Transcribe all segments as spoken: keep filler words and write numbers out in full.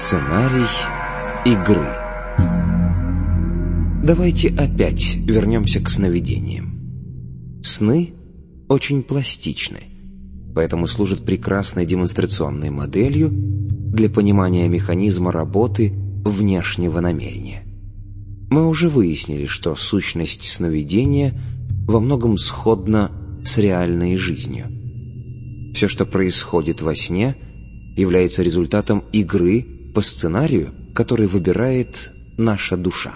Сценарий игры. Давайте опять вернемся к сновидениям. Сны очень пластичны, поэтому служат прекрасной демонстрационной моделью для понимания механизма работы внешнего намерения. Мы уже выяснили, что сущность сновидения во многом сходна с реальной жизнью. Все, что происходит во сне, является результатом игры по сценарию, который выбирает наша душа.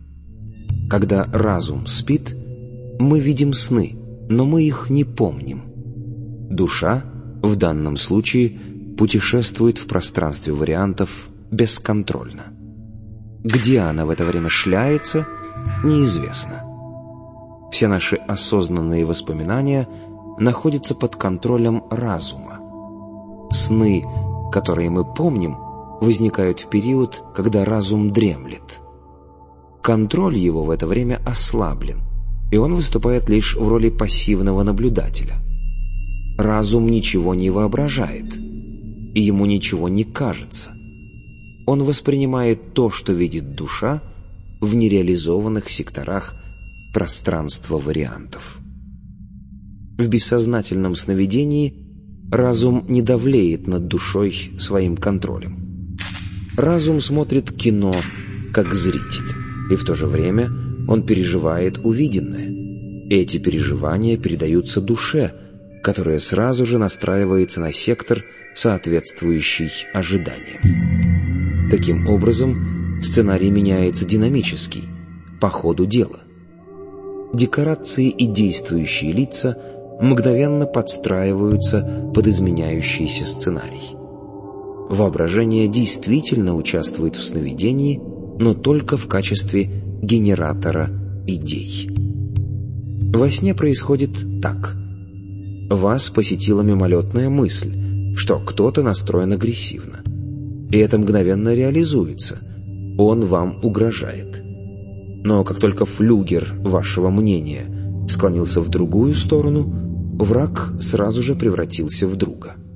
Когда разум спит, мы видим сны, но мы их не помним. Душа в данном случае путешествует в пространстве вариантов бесконтрольно. Где она в это время шляется, неизвестно. Все наши осознанные воспоминания находятся под контролем разума. Сны, которые мы помним, возникают в период, когда разум дремлет. Контроль его в это время ослаблен, и он выступает лишь в роли пассивного наблюдателя. Разум ничего не воображает, и ему ничего не кажется. Он воспринимает то, что видит душа, в нереализованных секторах пространства вариантов. В бессознательном сновидении разум не давлеет над душой своим контролем. Разум смотрит кино как зритель, и в то же время он переживает увиденное. Эти переживания передаются душе, которая сразу же настраивается на сектор, соответствующий ожиданиям. Таким образом, сценарий меняется динамически, по ходу дела. Декорации и действующие лица мгновенно подстраиваются под изменяющийся сценарий. Воображение действительно участвует в сновидении, но только в качестве генератора идей. Во сне происходит так. Вас посетила мимолетная мысль, что кто-то настроен агрессивно. И это мгновенно реализуется. Он вам угрожает. Но как только флюгер вашего мнения склонился в другую сторону, враг сразу же превратился в друга.